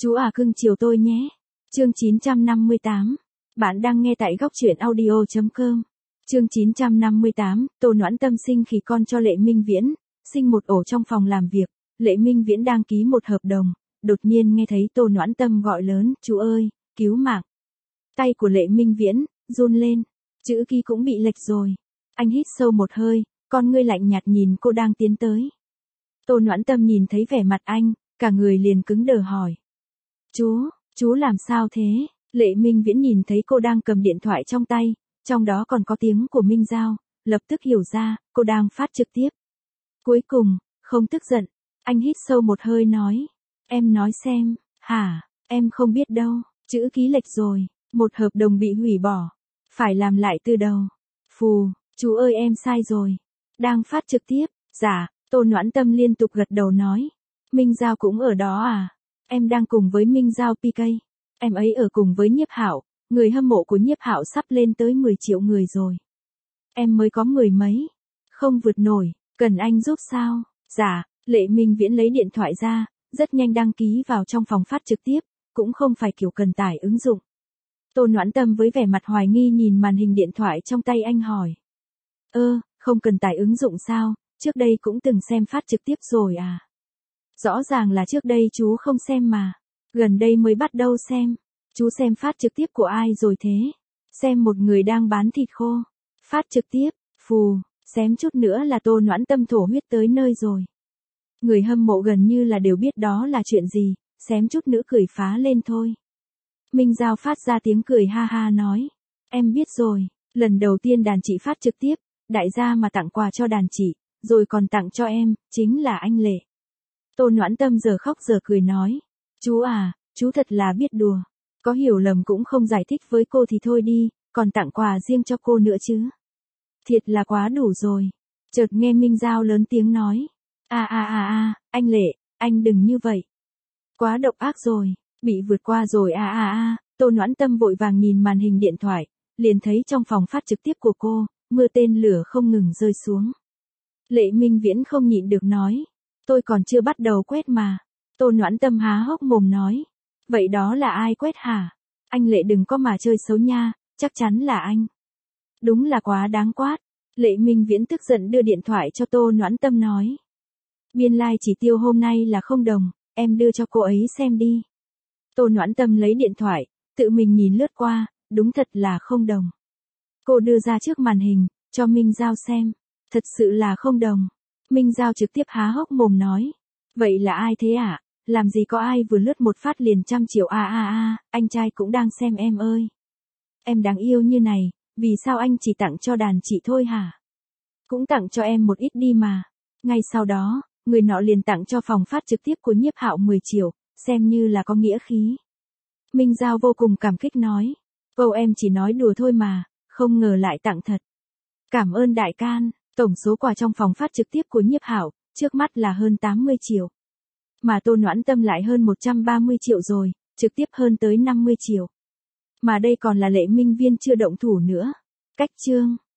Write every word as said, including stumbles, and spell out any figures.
Chú à cưng chiều tôi nhé. Chương chín trăm năm mươi tám. Bạn đang nghe tại góc truyện audio chấm com. Chương chín trăm năm mươi tám, Tô Noãn Tâm sinh khỉ con cho Lệ Minh Viễn, sinh một ổ trong phòng làm việc. Lệ Minh Viễn đang ký một hợp đồng, đột nhiên nghe thấy Tô Noãn Tâm gọi lớn, chú ơi, cứu mạng. Tay của Lệ Minh Viễn run lên, chữ ký cũng bị lệch rồi. Anh hít sâu một hơi, con ngươi lạnh nhạt nhìn cô đang tiến tới. Tô Noãn Tâm nhìn thấy vẻ mặt anh, cả người liền cứng đờ hỏi. Chú, chú làm sao thế? Lệ Minh Viễn nhìn thấy cô đang cầm điện thoại trong tay, trong đó còn có tiếng của Minh Giao, lập tức hiểu ra, cô đang phát trực tiếp. Cuối cùng, không tức giận, anh hít sâu một hơi nói. Em nói xem, hả, em không biết đâu, chữ ký lệch rồi, một hợp đồng bị hủy bỏ, phải làm lại từ đầu. Phù, chú ơi em sai rồi. Đang phát trực tiếp, dạ, Tô Noãn Tâm liên tục gật đầu nói. Minh Giao cũng ở đó à? Em đang cùng với Minh Giao pê ca. Em ấy ở cùng với Nhiếp Hạo, người hâm mộ của Nhiếp Hạo sắp lên tới mười triệu người rồi. Em mới có mười mấy, không vượt nổi, cần anh giúp sao? Dạ, Lệ Minh Viễn lấy điện thoại ra, rất nhanh đăng ký vào trong phòng phát trực tiếp, cũng không phải kiểu cần tải ứng dụng. Tô Noãn Tâm với vẻ mặt hoài nghi nhìn màn hình điện thoại trong tay anh hỏi. Ơ, không cần tải ứng dụng sao, trước đây cũng từng xem phát trực tiếp rồi à? Rõ ràng là trước đây chú không xem mà, gần đây mới bắt đầu xem. Chú xem phát trực tiếp của ai rồi thế? Xem một người đang bán thịt khô. Phát trực tiếp, phù, xém chút nữa là Tô Noãn Tâm thổ huyết tới nơi rồi. Người hâm mộ gần như là đều biết đó là chuyện gì, xém chút nữa cười phá lên thôi. Minh Giao phát ra tiếng cười ha ha nói. Em biết rồi, lần đầu tiên đàn chị phát trực tiếp, đại gia mà tặng quà cho đàn chị, rồi còn tặng cho em, chính là anh Lệ. Tô Noãn Tâm giờ khóc giờ cười nói. Chú à, chú thật là biết đùa. Có hiểu lầm cũng không giải thích với cô thì thôi đi, còn tặng quà riêng cho cô nữa chứ. Thiệt là quá đủ rồi. Chợt nghe Minh Giao lớn tiếng nói. À à à à, anh Lệ, anh đừng như vậy. Quá độc ác rồi, bị vượt qua rồi à à à, Tô Noãn Tâm vội vàng nhìn màn hình điện thoại, liền thấy trong phòng phát trực tiếp của cô, mưa tên lửa không ngừng rơi xuống. Lệ Minh Viễn không nhịn được nói. Tôi còn chưa bắt đầu quét mà. Tô Noãn Tâm há hốc mồm nói. Vậy đó là ai quét hả? Anh Lệ đừng có mà chơi xấu nha, chắc chắn là anh. Đúng là quá đáng quát. Lệ Minh Viễn tức giận đưa điện thoại cho Tô Noãn Tâm nói. Biên lai like chỉ tiêu hôm nay là không đồng, em đưa cho cô ấy xem đi. Tô Noãn Tâm lấy điện thoại, tự mình nhìn lướt qua, đúng thật là không đồng. Cô đưa ra trước màn hình, cho Minh Giao xem. Thật sự là không đồng. Minh Giao trực tiếp há hốc mồm nói. Vậy là ai thế ạ? À? Làm gì có ai vừa lướt một phát liền trăm triệu a a a, anh trai cũng đang xem em ơi. Em đáng yêu như này, vì sao anh chỉ tặng cho đàn chị thôi hả? Cũng tặng cho em một ít đi mà. Ngay sau đó, người nọ liền tặng cho phòng phát trực tiếp của Nhiếp Hạo mười triệu, xem như là có nghĩa khí. Minh Giao vô cùng cảm kích nói. Câu em chỉ nói đùa thôi mà, không ngờ lại tặng thật. Cảm ơn đại can, tổng số quà trong phòng phát trực tiếp của Nhiếp Hạo, trước mắt là hơn tám mươi triệu. Mà Tô Noãn Tâm lại hơn một trăm ba mươi triệu rồi, trực tiếp hơn tới năm mươi triệu. Mà đây còn là Lệ Minh Viên chưa động thủ nữa. Cách chương.